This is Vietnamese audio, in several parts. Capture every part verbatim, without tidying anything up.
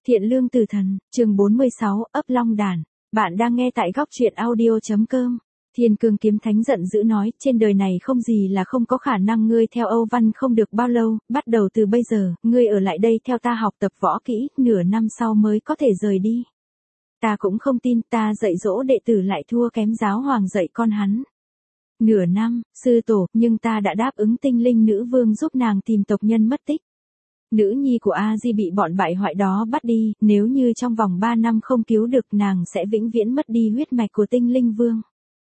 Thiện lương từ thần, chương bốn mươi sáu, ấp long đàn. Bạn đang nghe tại góc truyện audio.com. Thiên Cương Kiếm Thánh giận dữ nói, trên đời này không gì là không có khả năng, ngươi theo Âu Văn không được bao lâu, bắt đầu từ bây giờ, ngươi ở lại đây theo ta học tập võ kỹ, nửa năm sau mới có thể rời đi. Ta cũng không tin ta dạy dỗ đệ tử lại thua kém giáo hoàng dạy con hắn. Nửa năm, sư tổ, nhưng ta đã đáp ứng tinh linh nữ vương giúp nàng tìm tộc nhân mất tích. Nữ nhi của A Di bị bọn bại hoại đó bắt đi, nếu như trong vòng ba năm không cứu được nàng sẽ vĩnh viễn mất đi huyết mạch của tinh linh vương.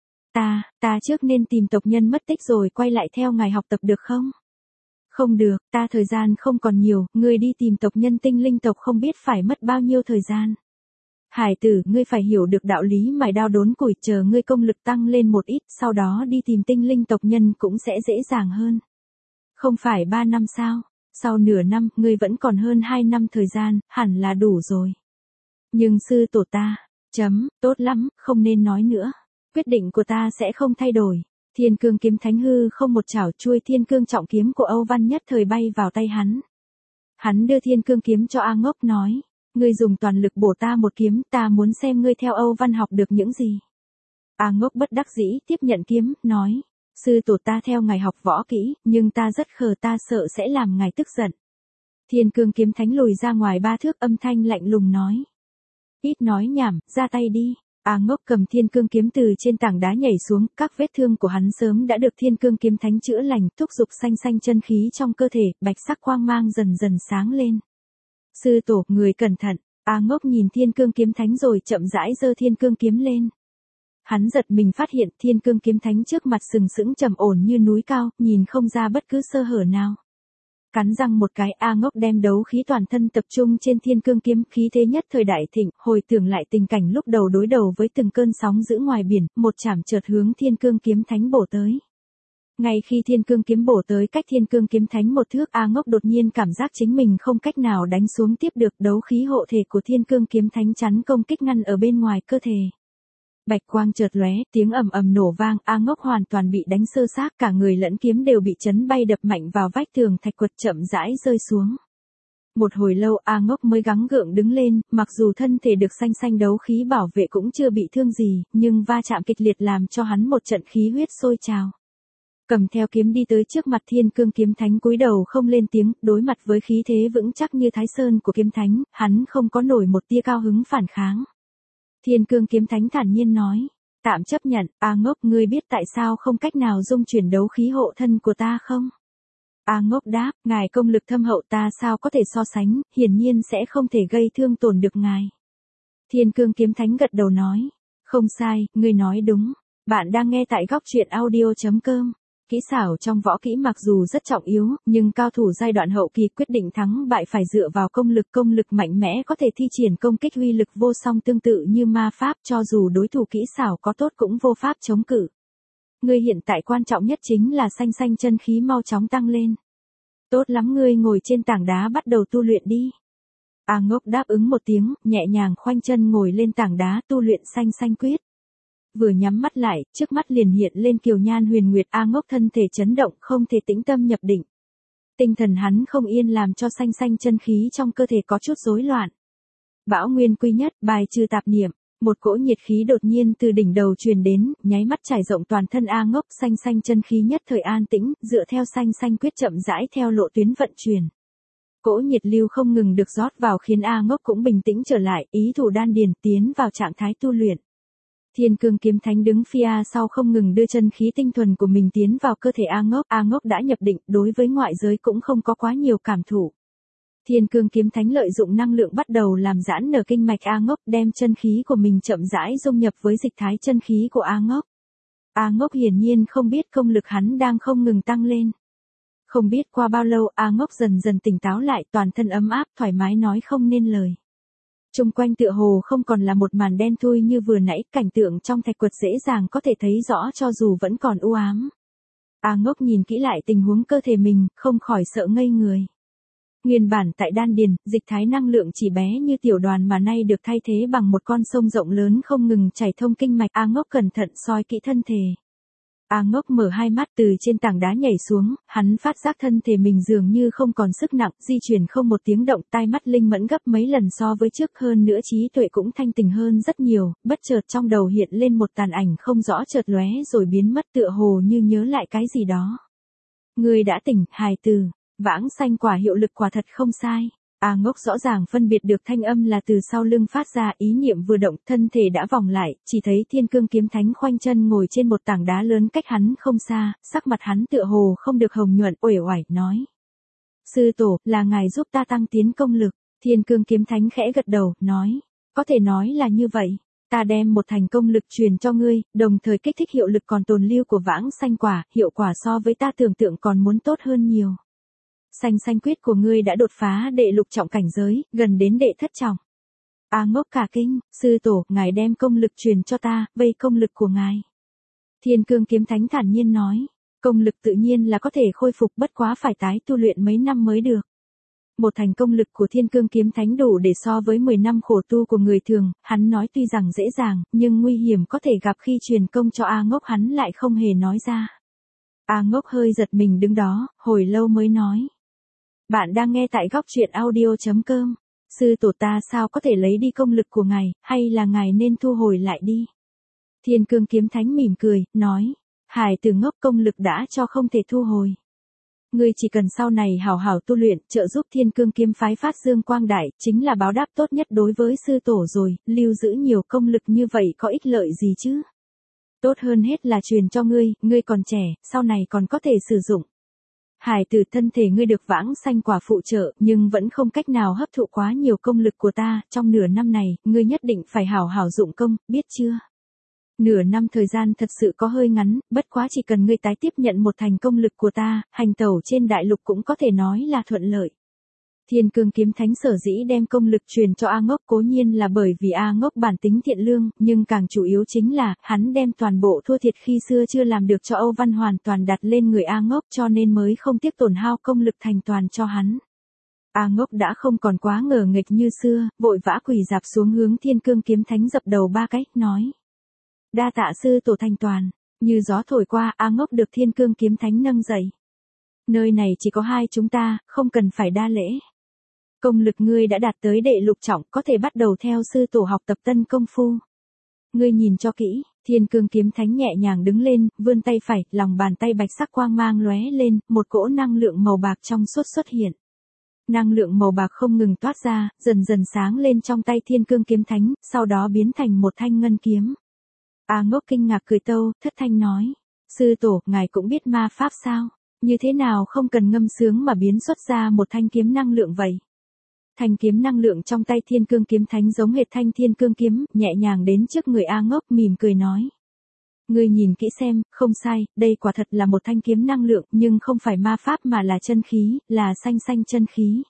Ta, ta trước nên tìm tộc nhân mất tích rồi quay lại theo ngài học tập được không? Không được, ta thời gian không còn nhiều, ngươi đi tìm tộc nhân tinh linh tộc không biết phải mất bao nhiêu thời gian. Hải tử, ngươi phải hiểu được đạo lý mài đao đốn củi, chờ ngươi công lực tăng lên một ít, sau đó đi tìm tinh linh tộc nhân cũng sẽ dễ dàng hơn. Không phải ba năm sao? Sau nửa năm, ngươi vẫn còn hơn hai năm thời gian, hẳn là đủ rồi. Nhưng sư tổ ta, chấm, tốt lắm, không nên nói nữa. Quyết định của ta sẽ không thay đổi. Thiên Cương Kiếm Thánh hư không một chảo chuôi thiên cương trọng kiếm của Âu Văn nhất thời bay vào tay hắn. Hắn đưa thiên cương kiếm cho A Ngốc nói, ngươi dùng toàn lực bổ ta một kiếm, ta muốn xem ngươi theo Âu Văn học được những gì. A Ngốc bất đắc dĩ tiếp nhận kiếm, nói, sư tổ ta theo ngài học võ kỹ, nhưng ta rất khờ, ta sợ sẽ làm ngài tức giận. Thiên Cương Kiếm Thánh lùi ra ngoài ba thước, âm thanh lạnh lùng nói. Ít nói nhảm, ra tay đi. A Ngốc cầm thiên cương kiếm từ trên tảng đá nhảy xuống, các vết thương của hắn sớm đã được thiên cương kiếm thánh chữa lành, thúc giục xanh xanh chân khí trong cơ thể, bạch sắc quang mang dần dần sáng lên. Sư tổ, người cẩn thận. A Ngốc nhìn thiên cương kiếm thánh rồi chậm rãi giơ thiên cương kiếm lên. Hắn giật mình phát hiện thiên cương kiếm thánh trước mặt sừng sững trầm ổn như núi cao, nhìn không ra bất cứ sơ hở nào. Cắn răng một cái, A Ngốc đem đấu khí toàn thân tập trung trên thiên cương kiếm, khí thế nhất thời đại thịnh, hồi tưởng lại tình cảnh lúc đầu đối đầu với từng cơn sóng dữ ngoài biển, một chảm chợt hướng thiên cương kiếm thánh bổ tới. Ngay khi thiên cương kiếm bổ tới cách thiên cương kiếm thánh một thước, A Ngốc đột nhiên cảm giác chính mình không cách nào đánh xuống tiếp được, đấu khí hộ thể của thiên cương kiếm thánh chắn công kích ngăn ở bên ngoài cơ thể. Bạch quang chợt lóe, tiếng ầm ầm nổ vang, A Ngốc hoàn toàn bị đánh sơ xác, cả người lẫn kiếm đều bị chấn bay đập mạnh vào vách tường thạch quật, chậm rãi rơi xuống. Một hồi lâu A Ngốc mới gắng gượng đứng lên, mặc dù thân thể được xanh xanh đấu khí bảo vệ cũng chưa bị thương gì, nhưng va chạm kịch liệt làm cho hắn một trận khí huyết sôi trào. Cầm theo kiếm đi tới trước mặt thiên cương kiếm thánh, cúi đầu không lên tiếng, đối mặt với khí thế vững chắc như thái sơn của kiếm thánh, hắn không có nổi một tia cao hứng phản kháng. Thiên Cương Kiếm Thánh thản nhiên nói, tạm chấp nhận. A Ngốc, ngươi biết tại sao không cách nào dung chuyển đấu khí hộ thân của ta không? A Ngốc đáp, ngài công lực thâm hậu ta sao có thể so sánh, hiển nhiên sẽ không thể gây thương tổn được ngài. Thiên Cương Kiếm Thánh gật đầu nói, không sai, ngươi nói đúng. Bạn đang nghe tại góc truyện audio.com. Kỹ xảo trong võ kỹ mặc dù rất trọng yếu, nhưng cao thủ giai đoạn hậu kỳ quyết định thắng bại phải dựa vào công lực, công lực mạnh mẽ có thể thi triển công kích uy lực vô song, tương tự như ma pháp, cho dù đối thủ kỹ xảo có tốt cũng vô pháp chống cự. Ngươi hiện tại quan trọng nhất chính là xanh xanh chân khí mau chóng tăng lên. Tốt lắm, ngươi ngồi trên tảng đá bắt đầu tu luyện đi. A Ngốc đáp ứng một tiếng, nhẹ nhàng khoanh chân ngồi lên tảng đá tu luyện xanh xanh quyết. Vừa nhắm mắt lại, trước mắt liền hiện lên kiều nhan huyền nguyệt. A Ngốc thân thể chấn động, không thể tĩnh tâm nhập định. Tinh thần hắn không yên làm cho xanh xanh chân khí trong cơ thể có chút rối loạn. Bão nguyên quy nhất, bài trừ tạp niệm. Một cỗ nhiệt khí đột nhiên từ đỉnh đầu truyền đến, nháy mắt trải rộng toàn thân A Ngốc, xanh xanh chân khí nhất thời an tĩnh, dựa theo xanh xanh quyết chậm rãi theo lộ tuyến vận chuyển. Cỗ nhiệt lưu không ngừng được rót vào khiến A Ngốc cũng bình tĩnh trở lại, ý thủ đan điền, tiến vào trạng thái tu luyện. Thiên Cương Kiếm Thánh đứng phía sau không ngừng đưa chân khí tinh thuần của mình tiến vào cơ thể A Ngốc. A Ngốc đã nhập định, đối với ngoại giới cũng không có quá nhiều cảm thụ. Thiên Cương Kiếm Thánh lợi dụng năng lượng bắt đầu làm giãn nở kinh mạch A Ngốc, đem chân khí của mình chậm rãi dung nhập với dịch thái chân khí của A Ngốc. A Ngốc hiển nhiên không biết công lực hắn đang không ngừng tăng lên. Không biết qua bao lâu A Ngốc dần dần tỉnh táo lại, toàn thân ấm áp, thoải mái nói không nên lời. Trung quanh tựa hồ không còn là một màn đen thui như vừa nãy, cảnh tượng trong thạch quật dễ dàng có thể thấy rõ cho dù vẫn còn u ám. A Ngốc nhìn kỹ lại tình huống cơ thể mình, không khỏi sợ ngây người. Nguyên bản tại đan điền, dịch thái năng lượng chỉ bé như tiểu đoàn mà nay được thay thế bằng một con sông rộng lớn không ngừng chảy thông kinh mạch. A Ngốc cẩn thận soi kỹ thân thể. A Ngốc mở hai mắt từ trên tảng đá nhảy xuống, hắn phát giác thân thể mình dường như không còn sức nặng, di chuyển không một tiếng động, tai mắt linh mẫn gấp mấy lần so với trước, hơn nữa trí tuệ cũng thanh tỉnh hơn rất nhiều, bất chợt trong đầu hiện lên một tàn ảnh không rõ chợt lóe rồi biến mất tựa hồ như nhớ lại cái gì đó. Ngươi đã tỉnh, hài tử, vãng sanh quả hiệu lực quả thật không sai. A Ngốc rõ ràng phân biệt được thanh âm là từ sau lưng phát ra, ý niệm vừa động, thân thể đã vòng lại, chỉ thấy Thiên Cương Kiếm Thánh khoanh chân ngồi trên một tảng đá lớn cách hắn không xa, sắc mặt hắn tựa hồ không được hồng nhuận, uể oải nói: "Sư tổ, là ngài giúp ta tăng tiến công lực." Thiên Cương Kiếm Thánh khẽ gật đầu, nói: "Có thể nói là như vậy, ta đem một thành công lực truyền cho ngươi, đồng thời kích thích hiệu lực còn tồn lưu của vãng sanh quả, hiệu quả so với ta tưởng tượng còn muốn tốt hơn nhiều. Sanh sanh quyết của ngươi đã đột phá đệ lục trọng cảnh giới, gần đến đệ thất trọng." A Ngốc cả kinh: "Sư tổ, ngài đem công lực truyền cho ta, vây công lực của ngài." Thiên Cương Kiếm Thánh thản nhiên nói: "Công lực tự nhiên là có thể khôi phục, bất quá phải tái tu luyện mấy năm mới được." Một thành công lực của Thiên Cương Kiếm Thánh đủ để so với mười năm khổ tu của người thường, hắn nói tuy rằng dễ dàng, nhưng nguy hiểm có thể gặp khi truyền công cho A Ngốc hắn lại không hề nói ra. A Ngốc hơi giật mình đứng đó, hồi lâu mới nói: "Bạn đang nghe tại góc truyện audio chấm com. Sư tổ ta sao có thể lấy đi công lực của ngài, hay là ngài nên thu hồi lại đi?" Thiên Cương Kiếm Thánh mỉm cười, nói: "Hài tử ngốc, công lực đã cho không thể thu hồi. Ngươi chỉ cần sau này hảo hảo tu luyện, trợ giúp Thiên Cương Kiếm phái phát dương quang đại, chính là báo đáp tốt nhất đối với sư tổ rồi, lưu giữ nhiều công lực như vậy có ích lợi gì chứ? Tốt hơn hết là truyền cho ngươi, ngươi còn trẻ, sau này còn có thể sử dụng. Hải tử, thân thể ngươi được vãng sanh quả phụ trợ, nhưng vẫn không cách nào hấp thụ quá nhiều công lực của ta, trong nửa năm này, ngươi nhất định phải hảo hảo dụng công, biết chưa?" Nửa năm thời gian thật sự có hơi ngắn, bất quá chỉ cần ngươi tái tiếp nhận một thành công lực của ta, hành tẩu trên đại lục cũng có thể nói là thuận lợi. Thiên Cương Kiếm Thánh sở dĩ đem công lực truyền cho A Ngốc cố nhiên là bởi vì A Ngốc bản tính thiện lương, nhưng càng chủ yếu chính là, hắn đem toàn bộ thua thiệt khi xưa chưa làm được cho Âu Văn hoàn toàn đặt lên người A Ngốc, cho nên mới không tiếc tổn hao công lực thành toàn cho hắn. A Ngốc đã không còn quá ngờ nghệch như xưa, vội vã quỳ rạp xuống hướng Thiên Cương Kiếm Thánh dập đầu ba cái, nói: "Đa tạ sư tổ thành toàn." Như gió thổi qua, A Ngốc được Thiên Cương Kiếm Thánh nâng dậy. "Nơi này chỉ có hai chúng ta, không cần phải đa lễ. Công lực ngươi đã đạt tới đệ lục trọng, có thể bắt đầu theo sư tổ học tập tân công phu. Ngươi nhìn cho kỹ." Thiên Cương Kiếm Thánh nhẹ nhàng đứng lên, vươn tay phải, lòng bàn tay bạch sắc quang mang lóe lên, một cỗ năng lượng màu bạc trong suốt xuất hiện. Năng lượng màu bạc không ngừng toát ra, dần dần sáng lên trong tay Thiên Cương Kiếm Thánh, sau đó biến thành một thanh ngân kiếm. A Ngốc kinh ngạc cười tâu, thất thanh nói: "Sư tổ, ngài cũng biết ma pháp sao? Như thế nào không cần ngâm sướng mà biến xuất ra một thanh kiếm năng lượng vậy?" Thanh kiếm năng lượng trong tay Thiên Cương Kiếm Thánh giống hệt thanh Thiên Cương kiếm, nhẹ nhàng đến trước người A Ngốc, mỉm cười nói: "Ngươi nhìn kỹ xem, không sai, đây quả thật là một thanh kiếm năng lượng, nhưng không phải ma pháp mà là chân khí, là sanh sanh chân khí.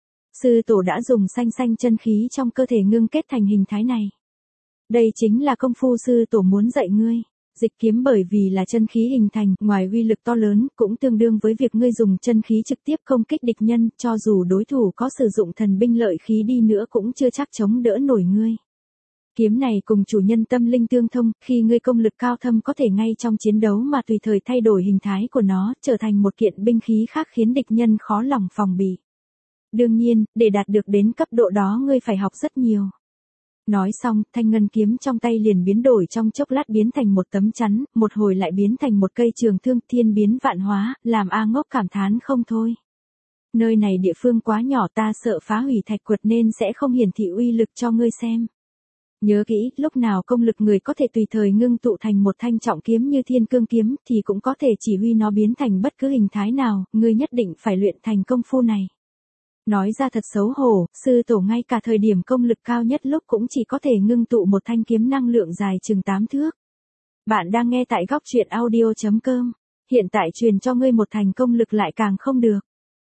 Sư tổ đã dùng sanh sanh chân khí trong cơ thể ngưng kết thành hình thái này. Đây chính là công phu sư tổ muốn dạy ngươi. Dịch kiếm bởi vì là chân khí hình thành, ngoài uy lực to lớn, cũng tương đương với việc ngươi dùng chân khí trực tiếp công kích địch nhân, cho dù đối thủ có sử dụng thần binh lợi khí đi nữa cũng chưa chắc chống đỡ nổi ngươi. Kiếm này cùng chủ nhân tâm linh tương thông, khi ngươi công lực cao thâm có thể ngay trong chiến đấu mà tùy thời thay đổi hình thái của nó, trở thành một kiện binh khí khác khiến địch nhân khó lòng phòng bị. Đương nhiên, để đạt được đến cấp độ đó ngươi phải học rất nhiều." Nói xong, thanh ngân kiếm trong tay liền biến đổi trong chốc lát biến thành một tấm chắn, một hồi lại biến thành một cây trường thương, thiên biến vạn hóa, làm A Ngốc cảm thán không thôi. Nơi này địa phương quá nhỏ, ta sợ phá hủy thạch quật nên sẽ không hiển thị uy lực cho ngươi xem. Nhớ kỹ, lúc nào công lực người có thể tùy thời ngưng tụ thành một thanh trọng kiếm như Thiên Cương kiếm, thì cũng có thể chỉ huy nó biến thành bất cứ hình thái nào, ngươi nhất định phải luyện thành công phu này. Nói ra thật xấu hổ, sư tổ ngay cả thời điểm công lực cao nhất lúc cũng chỉ có thể ngưng tụ một thanh kiếm năng lượng dài chừng tám thước. Bạn đang nghe tại góc truyện audio chấm com. Hiện tại truyền cho ngươi một thành công lực lại càng không được.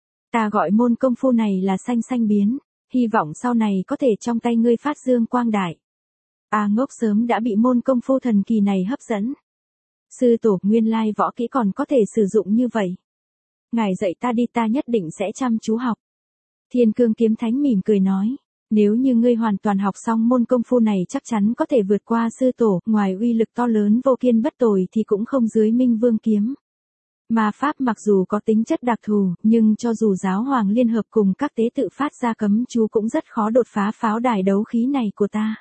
Ta gọi môn công phu này là sanh sanh biến, hy vọng sau này có thể trong tay ngươi phát dương quang đại. A Ngốc sớm đã bị môn công phu thần kỳ này hấp dẫn. Sư tổ, nguyên lai võ kỹ còn có thể sử dụng như vậy. Ngài dạy ta đi, ta nhất định sẽ chăm chú học. Thiên Cương Kiếm Thánh mỉm cười nói: Nếu như ngươi hoàn toàn học xong môn công phu này chắc chắn có thể vượt qua sư tổ, ngoài uy lực to lớn vô kiên bất tồi thì cũng không dưới Minh Vương kiếm. Ma pháp mặc dù có tính chất đặc thù, nhưng cho dù giáo hoàng liên hợp cùng các tế tự phát ra cấm chú cũng rất khó đột phá pháo đài đấu khí này của ta.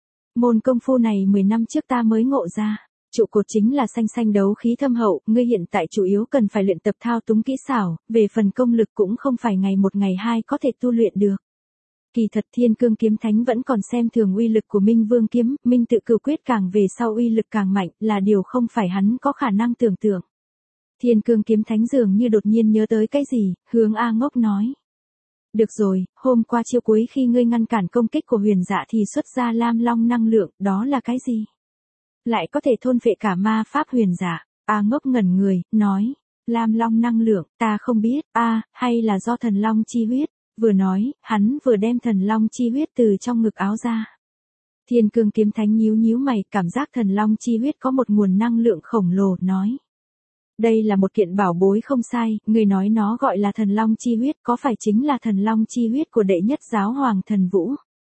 Môn công phu này mười năm trước ta mới ngộ ra. Trụ cột chính là xanh xanh đấu khí thâm hậu, ngươi hiện tại chủ yếu cần phải luyện tập thao túng kỹ xảo, về phần công lực cũng không phải ngày một ngày hai có thể tu luyện được. Kỳ thật Thiên Cương Kiếm Thánh vẫn còn xem thường uy lực của Minh Vương kiếm, Minh Tự Cửu Quyết càng về sau uy lực càng mạnh, là điều không phải hắn có khả năng tưởng tượng. Thiên Cương Kiếm Thánh dường như đột nhiên nhớ tới cái gì, hướng A Ngốc nói. Được rồi, hôm qua chiêu cuối khi ngươi ngăn cản công kích của Huyền Dạ thì xuất ra Lam Long năng lượng, đó là cái gì? Lại có thể thôn phệ cả ma pháp Huyền Dạ. A Ngốc ngẩn người, nói, Lam Long năng lượng, ta không biết, a, hay là do thần long chi huyết. Vừa nói, hắn vừa đem thần long chi huyết từ trong ngực áo ra. Thiên Cương Kiếm Thánh nhíu nhíu mày, cảm giác thần long chi huyết có một nguồn năng lượng khổng lồ, nói. Đây là một kiện bảo bối không sai, người nói nó gọi là thần long chi huyết, có phải chính là thần long chi huyết của đệ nhất giáo hoàng thần vũ?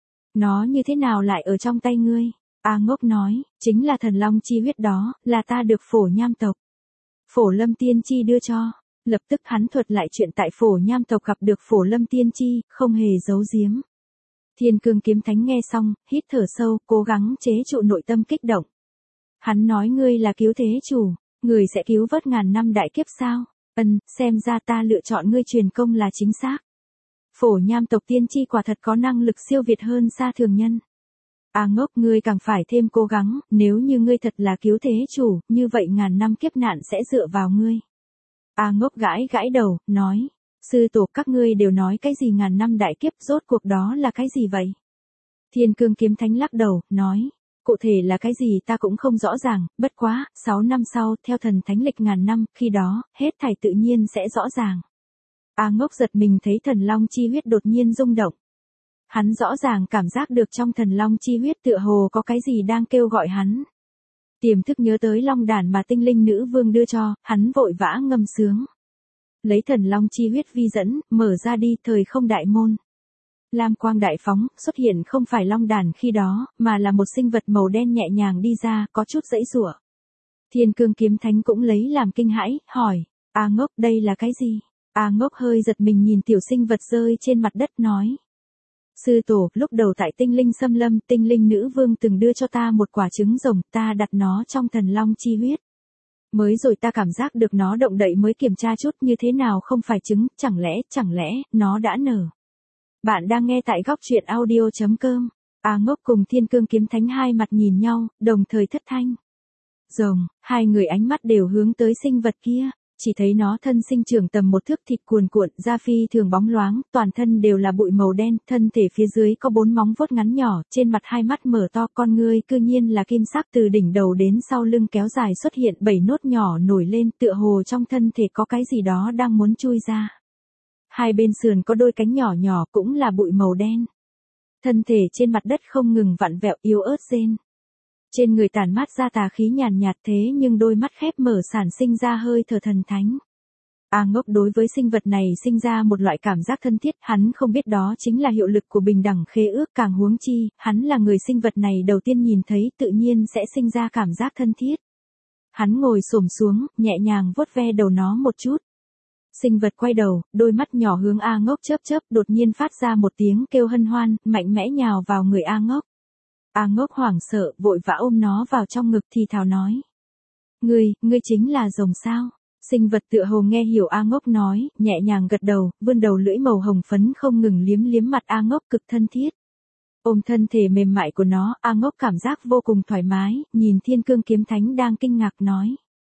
Nó như thế nào lại ở trong tay ngươi? A Ngốc nói, chính là thần long chi huyết đó, là ta được Phổ Nham tộc. Phổ Lâm Tiên Chi đưa cho. Lập tức hắn thuật lại chuyện tại Phổ Nham tộc gặp được Phổ Lâm Tiên Chi, không hề giấu giếm. Thiên Cương Kiếm Thánh nghe xong, hít thở sâu, cố gắng chế trụ nội tâm kích động. Hắn nói ngươi là cứu thế chủ, người sẽ cứu vớt ngàn năm đại kiếp sao? Ân, xem ra ta lựa chọn ngươi truyền công là chính xác. Phổ Nham tộc tiên tri quả thật có năng lực siêu việt hơn xa thường nhân. A Ngốc, ngươi càng phải thêm cố gắng, nếu như ngươi thật là cứu thế chủ, như vậy ngàn năm kiếp nạn sẽ dựa vào ngươi. A Ngốc gãi gãi đầu, nói, sư tổ các ngươi đều nói cái gì ngàn năm đại kiếp, rốt cuộc đó là cái gì vậy? Thiên Cương Kiếm Thánh lắc đầu, nói, cụ thể là cái gì ta cũng không rõ ràng, bất quá, sáu năm sau, theo thần thánh lịch ngàn năm, khi đó, hết thảy tự nhiên sẽ rõ ràng. A Ngốc giật mình thấy thần long chi huyết đột nhiên rung động. Hắn rõ ràng cảm giác được trong thần long chi huyết tựa hồ có cái gì đang kêu gọi hắn. Tiềm thức nhớ tới long đàn mà tinh linh nữ vương đưa cho, hắn vội vã ngâm sướng. Lấy thần long chi huyết vi dẫn, mở ra đi thời không đại môn. Lam quang đại phóng, xuất hiện không phải long đàn khi đó, mà là một sinh vật màu đen nhẹ nhàng đi ra, có chút giãy giụa. Thiên Cương Kiếm Thánh cũng lấy làm kinh hãi, hỏi, A Ngốc đây là cái gì? A Ngốc hơi giật mình nhìn tiểu sinh vật rơi trên mặt đất nói. Sư tổ, lúc đầu tại tinh linh xâm lâm, tinh linh nữ vương từng đưa cho ta một quả trứng rồng, ta đặt nó trong thần long chi huyết. Mới rồi ta cảm giác được nó động đậy mới kiểm tra chút như thế nào không phải trứng, chẳng lẽ, chẳng lẽ, nó đã nở. Bạn đang nghe tại góc truyện audio chấm com. A Ngốc cùng Thiên Cương Kiếm Thánh hai mặt nhìn nhau, đồng thời thất thanh. Rồng, hai người ánh mắt đều hướng tới sinh vật kia. Chỉ thấy nó thân sinh trưởng tầm một thước, thịt cuồn cuộn, da phi thường bóng loáng, toàn thân đều là bụi màu đen, thân thể phía dưới có bốn móng vuốt ngắn nhỏ, trên mặt hai mắt mở to, con ngươi cư nhiên là kim sắc, từ đỉnh đầu đến sau lưng kéo dài xuất hiện bảy nốt nhỏ nổi lên, tựa hồ trong thân thể có cái gì đó đang muốn chui ra. Hai bên sườn có đôi cánh nhỏ nhỏ cũng là bụi màu đen. Thân thể trên mặt đất không ngừng vặn vẹo yếu ớt rên. Trên người tản mát ra tà khí nhàn nhạt thế nhưng đôi mắt khép mở sản sinh ra hơi thở thần thánh. A Ngốc đối với sinh vật này sinh ra một loại cảm giác thân thiết, hắn không biết đó chính là hiệu lực của bình đẳng khế ước, càng huống chi, hắn là người sinh vật này đầu tiên nhìn thấy tự nhiên sẽ sinh ra cảm giác thân thiết. Hắn ngồi xổm xuống, nhẹ nhàng vuốt ve đầu nó một chút. Sinh vật quay đầu, đôi mắt nhỏ hướng A Ngốc chớp chớp, đột nhiên phát ra một tiếng kêu hân hoan, mạnh mẽ nhào vào người A Ngốc. A Ngốc hoảng sợ, vội vã ôm nó vào trong ngực thì thào nói. Ngươi, ngươi chính là rồng sao? Sinh vật tựa hồ nghe hiểu A Ngốc nói, nhẹ nhàng gật đầu, vươn đầu lưỡi màu hồng phấn không ngừng liếm liếm mặt A Ngốc cực thân thiết. Ôm thân thể mềm mại của nó, A Ngốc cảm giác vô cùng thoải mái, nhìn Thiên Cương Kiếm Thánh đang kinh ngạc nói.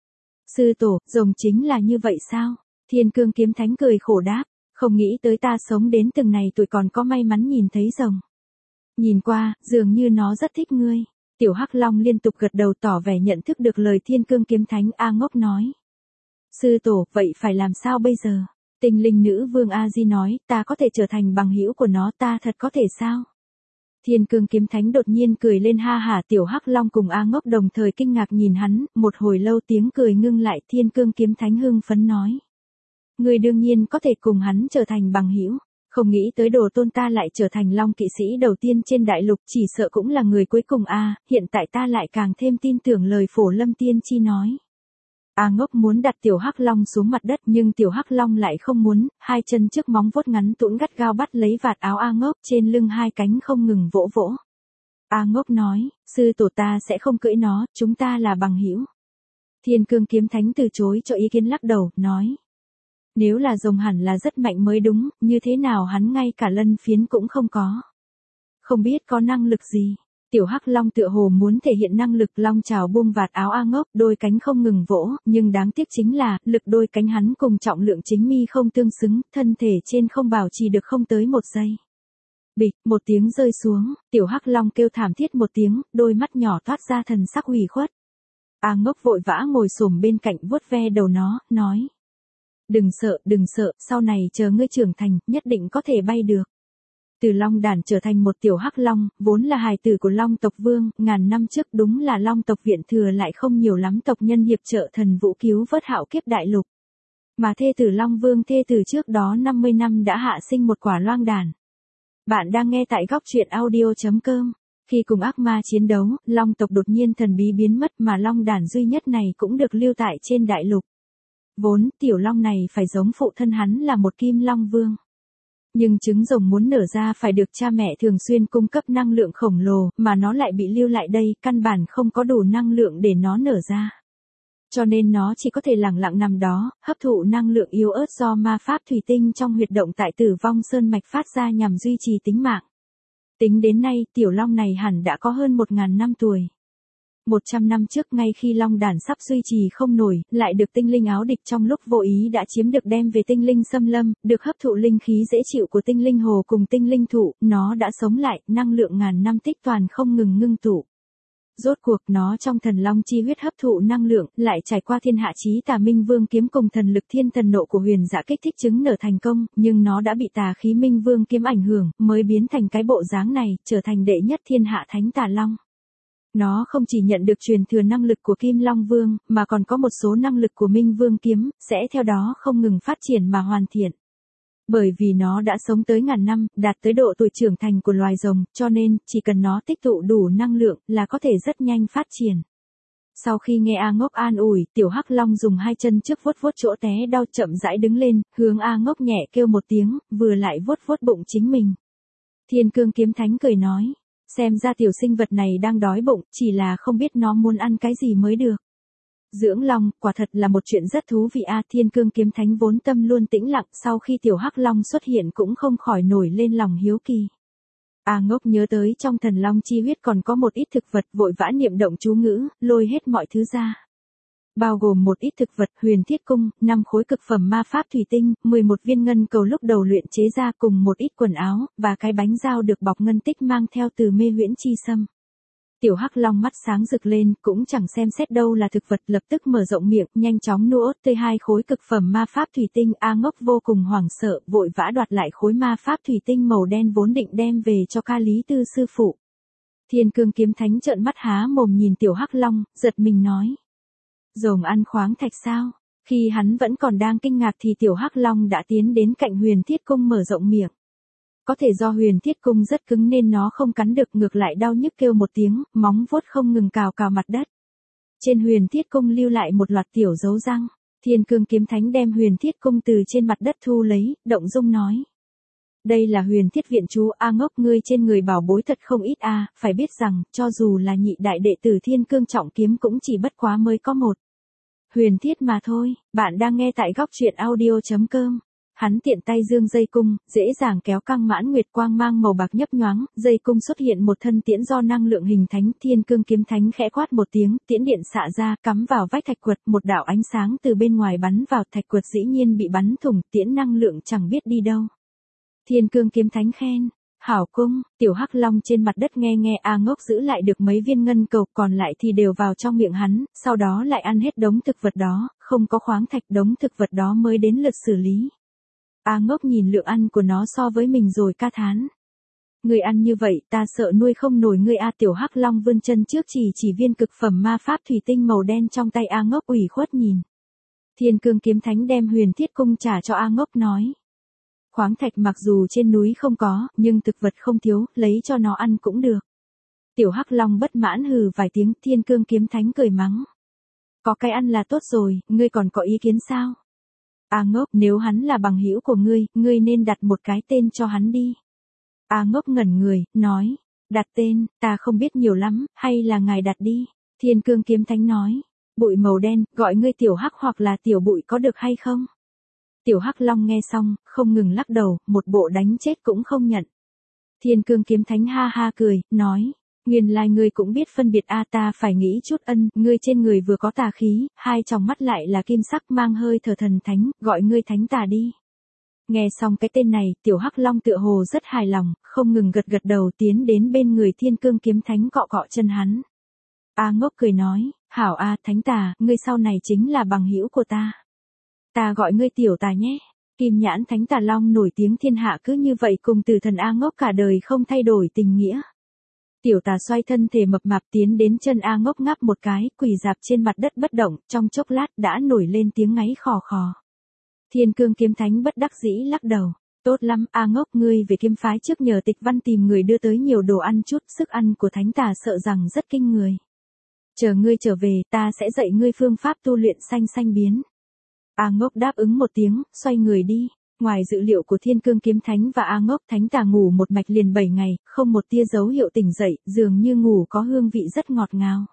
Sư tổ, rồng chính là như vậy sao? Thiên Cương Kiếm Thánh cười khổ đáp, không nghĩ tới ta sống đến từng này tuổi còn có may mắn nhìn thấy rồng. Nhìn qua, dường như nó rất thích ngươi. Tiểu Hắc Long liên tục gật đầu tỏ vẻ nhận thức được lời Thiên Cương Kiếm Thánh. A Ngốc nói. Sư tổ, vậy phải làm sao bây giờ? Tinh linh nữ vương A Di nói, ta có thể trở thành bằng hữu của nó, ta thật có thể sao? Thiên Cương Kiếm Thánh đột nhiên cười lên ha hả, Tiểu Hắc Long cùng A Ngốc đồng thời kinh ngạc nhìn hắn, một hồi lâu tiếng cười ngưng lại, Thiên Cương Kiếm Thánh hưng phấn nói. Ngươi đương nhiên có thể cùng hắn trở thành bằng hữu. Không nghĩ tới đồ tôn ta lại trở thành Long kỵ sĩ đầu tiên trên đại lục, chỉ sợ cũng là người cuối cùng a, hiện tại ta lại càng thêm tin tưởng lời Phổ Lâm tiên tri nói. A Ngốc muốn đặt tiểu Hắc Long xuống mặt đất nhưng tiểu Hắc Long lại không muốn, hai chân trước móng vuốt ngắn tũn gắt gao bắt lấy vạt áo A Ngốc, trên lưng hai cánh không ngừng vỗ vỗ. A Ngốc nói, sư tổ ta sẽ không cưỡi nó, chúng ta là bằng hữu. Thiên Cương Kiếm Thánh từ chối cho ý kiến lắc đầu, nói. Nếu là rồng hẳn là rất mạnh mới đúng, như thế nào hắn ngay cả lân phiến cũng không có. Không biết có năng lực gì. Tiểu Hắc Long tựa hồ muốn thể hiện năng lực, long trào buông vạt áo A Ngốc, đôi cánh không ngừng vỗ, nhưng đáng tiếc chính là, lực đôi cánh hắn cùng trọng lượng chính mi không tương xứng, thân thể trên không bảo trì được không tới một giây. Bịch, một tiếng rơi xuống, tiểu Hắc Long kêu thảm thiết một tiếng, đôi mắt nhỏ toát ra thần sắc ủy khuất. A Ngốc vội vã ngồi xổm bên cạnh vuốt ve đầu nó, nói. Đừng sợ, đừng sợ, sau này chờ ngươi trưởng thành, nhất định có thể bay được. Từ Long đàn trở thành một tiểu Hắc Long, vốn là hài tử của Long tộc vương, ngàn năm trước đúng là Long tộc viện thừa lại không nhiều lắm tộc nhân hiệp trợ thần vũ cứu vớt hạo kiếp đại lục. Mà thê tử Long vương thê tử trước đó năm mươi năm đã hạ sinh một quả loang đàn. Bạn đang nghe tại góc truyện audio.com. Khi cùng ác ma chiến đấu, Long tộc đột nhiên thần bí biến mất mà Long đàn duy nhất này cũng được lưu tại trên đại lục. Vốn, tiểu Long này phải giống phụ thân hắn là một kim Long vương. Nhưng trứng rồng muốn nở ra phải được cha mẹ thường xuyên cung cấp năng lượng khổng lồ, mà nó lại bị lưu lại đây, căn bản không có đủ năng lượng để nó nở ra. Cho nên nó chỉ có thể lẳng lặng nằm đó, hấp thụ năng lượng yếu ớt do ma pháp thủy tinh trong huyệt động tại Tử Vong Sơn mạch phát ra nhằm duy trì tính mạng. Tính đến nay, tiểu Long này hẳn đã có hơn một ngàn năm tuổi. Một trăm năm trước ngay khi Long đàn sắp duy trì không nổi, lại được tinh linh áo địch trong lúc vô ý đã chiếm được đem về tinh linh xâm lâm, được hấp thụ linh khí dễ chịu của tinh linh hồ cùng tinh linh thụ, nó đã sống lại, năng lượng ngàn năm tích toàn không ngừng ngưng tụ. Rốt cuộc nó trong thần long chi huyết hấp thụ năng lượng, lại trải qua thiên hạ chí tà minh vương kiếm cùng thần lực thiên thần nộ của huyền dạ kích thích chứng nở thành công, nhưng nó đã bị tà khí minh vương kiếm ảnh hưởng, mới biến thành cái bộ dáng này, trở thành đệ nhất thiên hạ thánh tà long. Nó không chỉ nhận được truyền thừa năng lực của Kim Long Vương, mà còn có một số năng lực của Minh Vương Kiếm, sẽ theo đó không ngừng phát triển mà hoàn thiện. Bởi vì nó đã sống tới ngàn năm, đạt tới độ tuổi trưởng thành của loài rồng, cho nên, chỉ cần nó tích tụ đủ năng lượng, là có thể rất nhanh phát triển. Sau khi nghe A Ngốc an ủi, tiểu Hắc Long dùng hai chân trước vuốt vuốt chỗ té đau chậm rãi đứng lên, hướng A Ngốc nhẹ kêu một tiếng, vừa lại vuốt vuốt bụng chính mình. Thiên Cương Kiếm Thánh cười nói. Xem ra tiểu sinh vật này đang đói bụng, chỉ là không biết nó muốn ăn cái gì mới được. Dưỡng long, quả thật là một chuyện rất thú vị a. Thiên Cương Kiếm Thánh vốn tâm luôn tĩnh lặng, sau khi tiểu Hắc Long xuất hiện cũng không khỏi nổi lên lòng hiếu kỳ. A Ngốc nhớ tới trong thần long chi huyết còn có một ít thực vật, vội vã niệm động chú ngữ, lôi hết mọi thứ ra. Bao gồm một ít thực vật, huyền thiết cung, năm khối cực phẩm ma pháp thủy tinh, mười một viên ngân cầu lúc đầu luyện chế ra cùng một ít quần áo, và cái bánh dao được bọc ngân tích mang theo từ mê huyễn chi sâm. Tiểu Hắc Long mắt sáng rực lên, cũng chẳng xem xét đâu là thực vật, lập tức mở rộng miệng, nhanh chóng nuốt tươi hai khối cực phẩm ma pháp thủy tinh. A Ngốc vô cùng hoảng sợ, vội vã đoạt lại khối ma pháp thủy tinh màu đen vốn định đem về cho Ca Lý Tư sư phụ. Thiên Cương Kiếm Thánh trợn mắt há mồm nhìn tiểu Hắc Long, giật mình nói. Rồng ăn khoáng thạch sao? Khi hắn vẫn còn đang kinh ngạc thì tiểu Hắc Long đã tiến đến cạnh huyền thiết cung mở rộng miệng. Có thể do huyền thiết cung rất cứng nên nó không cắn được, ngược lại đau nhức kêu một tiếng, móng vuốt không ngừng cào cào mặt đất. Trên huyền thiết cung lưu lại một loạt tiểu dấu răng. Thiên Cương Kiếm Thánh đem huyền thiết cung từ trên mặt đất thu lấy, động dung nói. Đây là huyền thiết viện chú. A Ngốc, ngươi trên người bảo bối thật không ít a, phải biết rằng, cho dù là nhị đại đệ tử Thiên Cương Trọng Kiếm cũng chỉ bất quá mới có một huyền thiết mà thôi. Bạn đang nghe tại góc truyện audio.com. Hắn tiện tay dương dây cung, dễ dàng kéo căng mãn nguyệt quang mang màu bạc nhấp nhoáng, dây cung xuất hiện một thân tiễn do năng lượng hình thánh. Thiên Cương Kiếm Thánh khẽ quát một tiếng, tiễn điện xạ ra, cắm vào vách thạch quật, một đạo ánh sáng từ bên ngoài bắn vào, thạch quật dĩ nhiên bị bắn thủng, tiễn năng lượng chẳng biết đi đâu. Thiên Cương Kiếm Thánh khen, hảo cung. Tiểu Hắc Long trên mặt đất nghe nghe A Ngốc giữ lại được mấy viên ngân cầu, còn lại thì đều vào trong miệng hắn, sau đó lại ăn hết đống thực vật đó, không có khoáng thạch, đống thực vật đó mới đến lượt xử lý. A Ngốc nhìn lượng ăn của nó so với mình rồi ca thán. Người ăn như vậy, ta sợ nuôi không nổi ngươi a. Tiểu Hắc Long vươn chân trước chỉ chỉ viên cực phẩm ma pháp thủy tinh màu đen trong tay. A Ngốc ủy khuất nhìn. Thiên Cương Kiếm Thánh đem huyền thiết cung trả cho A Ngốc nói. Khoáng thạch mặc dù trên núi không có, nhưng thực vật không thiếu, lấy cho nó ăn cũng được. Tiểu Hắc Long bất mãn hừ vài tiếng, Thiên Cương Kiếm Thánh cười mắng. Có cái ăn là tốt rồi, ngươi còn có ý kiến sao? A Ngốc, nếu hắn là bằng hữu của ngươi, ngươi nên đặt một cái tên cho hắn đi. A Ngốc ngẩn người, nói, đặt tên, ta không biết nhiều lắm, hay là ngài đặt đi. Thiên Cương Kiếm Thánh nói, bụi màu đen, gọi ngươi Tiểu Hắc hoặc là Tiểu Bụi có được hay không? Tiểu Hắc Long nghe xong, không ngừng lắc đầu, một bộ đánh chết cũng không nhận. Thiên Cương Kiếm Thánh ha ha cười, nói, nguyên lai ngươi cũng biết phân biệt a ta phải nghĩ chút ân, ngươi trên người vừa có tà khí, hai tròng mắt lại là kim sắc mang hơi thở thần thánh, gọi ngươi thánh tà đi. Nghe xong cái tên này, Tiểu Hắc Long tựa hồ rất hài lòng, không ngừng gật gật đầu tiến đến bên người Thiên Cương Kiếm Thánh cọ cọ chân hắn. A Ngốc cười nói, hảo a thánh tà, ngươi sau này chính là bằng hữu của ta. Ta gọi ngươi Tiểu Tà nhé. Kim Nhãn Thánh Tà Long nổi tiếng thiên hạ cứ như vậy cùng Tử Thần A Ngốc cả đời không thay đổi tình nghĩa. Tiểu Tà xoay thân thể mập mạp tiến đến chân A Ngốc ngáp một cái, quỳ dạp trên mặt đất bất động, trong chốc lát đã nổi lên tiếng ngáy khò khò. Thiên Cương Kiếm Thánh bất đắc dĩ lắc đầu, tốt lắm, A Ngốc ngươi về kiếm phái trước nhờ Tịch Văn tìm người đưa tới nhiều đồ ăn chút, sức ăn của Thánh Tà sợ rằng rất kinh người. Chờ ngươi trở về, ta sẽ dạy ngươi phương pháp tu luyện sanh sanh biến. A Ngốc đáp ứng một tiếng, xoay người đi. Ngoài dự liệu của Thiên Cương Kiếm Thánh và A Ngốc, Thánh Tà ngủ một mạch liền bảy ngày, không một tia dấu hiệu tỉnh dậy, dường như ngủ có hương vị rất ngọt ngào.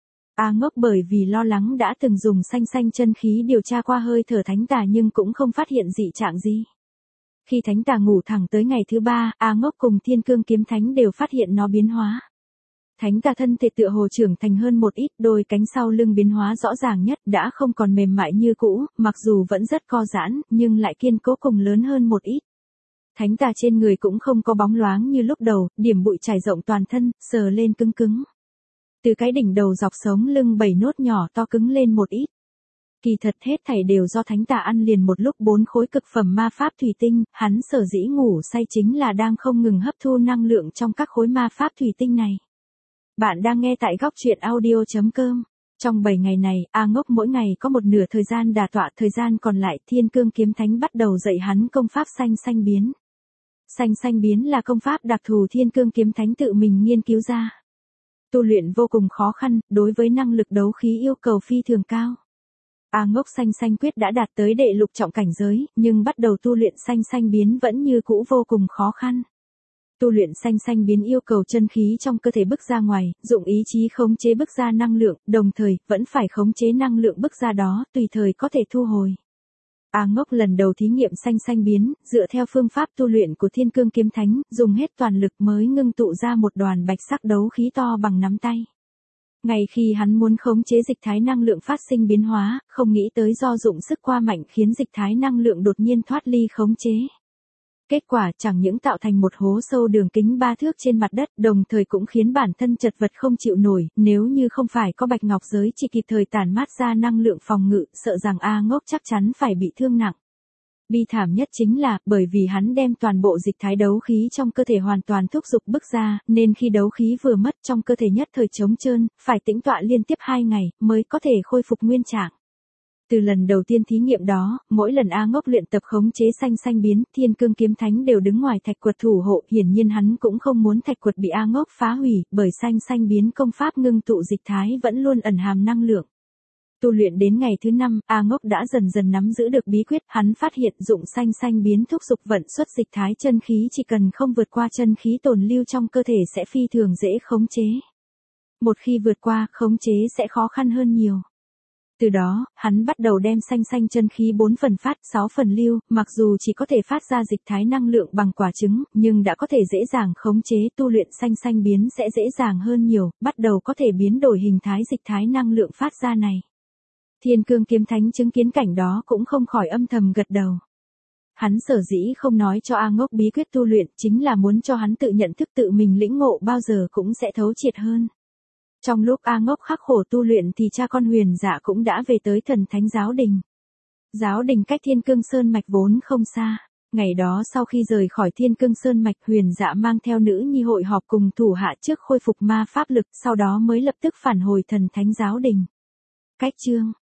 A Ngốc bởi vì lo lắng đã từng dùng sanh sanh chân khí điều tra qua hơi thở Thánh Tà nhưng cũng không phát hiện dị trạng gì. Khi Thánh Tà ngủ thẳng tới ngày thứ ba, A Ngốc cùng Thiên Cương Kiếm Thánh đều phát hiện nó biến hóa. Thánh Tà thân thể tựa hồ trưởng thành hơn một ít, đôi cánh sau lưng biến hóa rõ ràng nhất, đã không còn mềm mại như cũ, mặc dù vẫn rất co giãn, nhưng lại kiên cố cùng lớn hơn một ít. Thánh Tà trên người cũng không có bóng loáng như lúc đầu, điểm bụi trải rộng toàn thân, sờ lên cứng cứng. Từ cái đỉnh đầu dọc sống lưng bảy nốt nhỏ to cứng lên một ít. Kỳ thật hết thảy đều do Thánh Tà ăn liền một lúc bốn khối cực phẩm ma pháp thủy tinh, hắn sở dĩ ngủ say chính là đang không ngừng hấp thu năng lượng trong các khối ma pháp thủy tinh này. Bạn đang nghe tại góc truyện audio chấm com. Trong bảy ngày này, A Ngốc mỗi ngày có một nửa thời gian đả tọa, thời gian còn lại Thiên Cương Kiếm Thánh bắt đầu dạy hắn công pháp sanh sanh biến. Sanh sanh biến là công pháp đặc thù Thiên Cương Kiếm Thánh tự mình nghiên cứu ra. Tu luyện vô cùng khó khăn, đối với năng lực đấu khí yêu cầu phi thường cao. A Ngốc sanh sanh quyết đã đạt tới đệ lục trọng cảnh giới, nhưng bắt đầu tu luyện sanh sanh biến vẫn như cũ vô cùng khó khăn. Tu luyện sanh sanh biến yêu cầu chân khí trong cơ thể bức ra ngoài, dụng ý chí khống chế bức ra năng lượng, đồng thời, vẫn phải khống chế năng lượng bức ra đó, tùy thời có thể thu hồi. A Ngốc lần đầu thí nghiệm sanh sanh biến, dựa theo phương pháp tu luyện của Thiên Cương Kiếm Thánh, dùng hết toàn lực mới ngưng tụ ra một đoàn bạch sắc đấu khí to bằng nắm tay. Ngay khi hắn muốn khống chế dịch thái năng lượng phát sinh biến hóa, không nghĩ tới do dụng sức qua mạnh khiến dịch thái năng lượng đột nhiên thoát ly khống chế. Kết quả chẳng những tạo thành một hố sâu đường kính ba thước trên mặt đất, đồng thời cũng khiến bản thân chật vật không chịu nổi, nếu như không phải có bạch ngọc giới chỉ kịp thời tản mát ra năng lượng phòng ngự, sợ rằng A Ngốc chắc chắn phải bị thương nặng. Bi thảm nhất chính là, bởi vì hắn đem toàn bộ dịch thái đấu khí trong cơ thể hoàn toàn thúc giục bức ra, nên khi đấu khí vừa mất trong cơ thể nhất thời trống trơn, phải tĩnh tọa liên tiếp hai ngày, mới có thể khôi phục nguyên trạng. Từ lần đầu tiên thí nghiệm đó, mỗi lần A Ngốc luyện tập khống chế sanh sanh biến, Thiên Cương Kiếm Thánh đều đứng ngoài thạch quật thủ hộ, hiển nhiên hắn cũng không muốn thạch quật bị A Ngốc phá hủy, bởi sanh sanh biến công pháp ngưng tụ dịch thái vẫn luôn ẩn hàm năng lượng. Tu luyện đến ngày thứ năm, A Ngốc đã dần dần nắm giữ được bí quyết, hắn phát hiện dụng sanh sanh biến thúc giục vận xuất dịch thái chân khí chỉ cần không vượt qua chân khí tồn lưu trong cơ thể sẽ phi thường dễ khống chế. Một khi vượt qua, khống chế sẽ khó khăn hơn nhiều. Từ đó, hắn bắt đầu đem sanh sanh chân khí bốn phần phát, sáu phần lưu, mặc dù chỉ có thể phát ra dịch thái năng lượng bằng quả trứng, nhưng đã có thể dễ dàng khống chế, tu luyện sanh sanh biến sẽ dễ dàng hơn nhiều, bắt đầu có thể biến đổi hình thái dịch thái năng lượng phát ra này. Thiên Cương Kiếm Thánh chứng kiến cảnh đó cũng không khỏi âm thầm gật đầu. Hắn sở dĩ không nói cho A Ngốc bí quyết tu luyện, chính là muốn cho hắn tự nhận thức tự mình lĩnh ngộ bao giờ cũng sẽ thấu triệt hơn. Trong lúc A Ngốc khắc khổ tu luyện thì cha con Huyền Dạ cũng đã về tới Thần Thánh Giáo Đình. Giáo đình cách Thiên Cương Sơn Mạch vốn không xa. Ngày đó sau khi rời khỏi Thiên Cương Sơn Mạch, Huyền Dạ mang theo nữ nhi hội họp cùng thủ hạ trước khôi phục ma pháp lực, sau đó mới lập tức phản hồi Thần Thánh Giáo Đình. Cách chương